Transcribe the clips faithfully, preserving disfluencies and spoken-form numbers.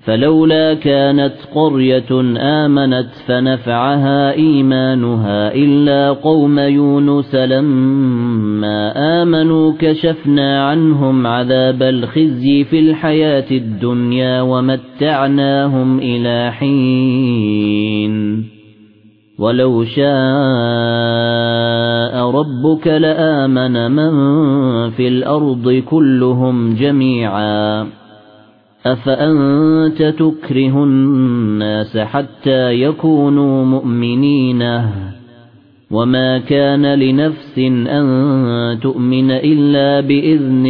فلولا كانت قرية آمنت فنفعها إيمانها إلا قوم يونس لما آمنوا كشفنا عنهم عذاب الخزي في الحياة الدنيا ومتعناهم إلى حين ولو شاء ربك لآمن من في الأرض كلهم جميعا أفأنت تكره الناس حتى يكونوا مؤمنين وما كان لنفس أن تؤمن إلا بإذن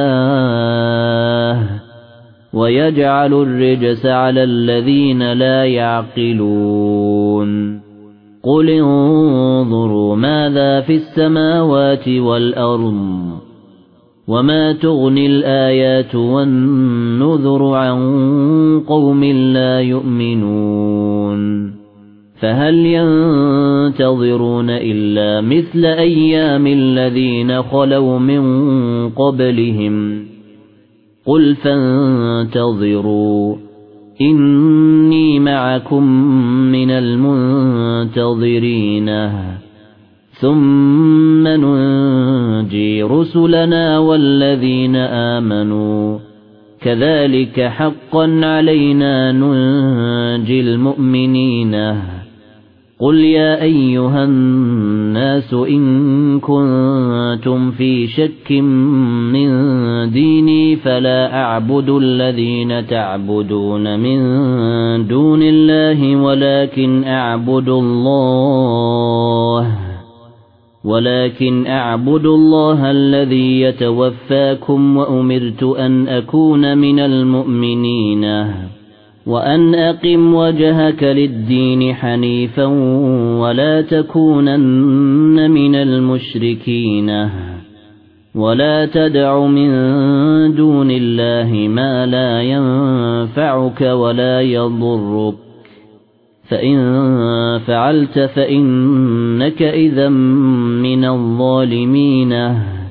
الله ويجعل الرجس على الذين لا يعقلون قل انظروا ماذا في السماوات والأرض وما تغني الآيات والنذر عن قوم لا يؤمنون فهل ينتظرون إلا مثل أيام الذين خلوا من قبلهم قل فانتظروا إني معكم من المنتظرين ثم ننجي رسلنا والذين آمنوا كذلك حقا علينا ننجي المؤمنين قل يا أيها الناس إن كنتم في شك من ديني فلا أعبد الذين تعبدون من دون الله ولكن أعبد الله ولكن أعبد الله الذي يتوفاكم وأمرت أن أكون من المؤمنين وأن أقم وجهك للدين حنيفا ولا تكونن من المشركين ولا تدع من دون الله ما لا ينفعك ولا يضرك فإن فعلت فإنك إذا من الظالمين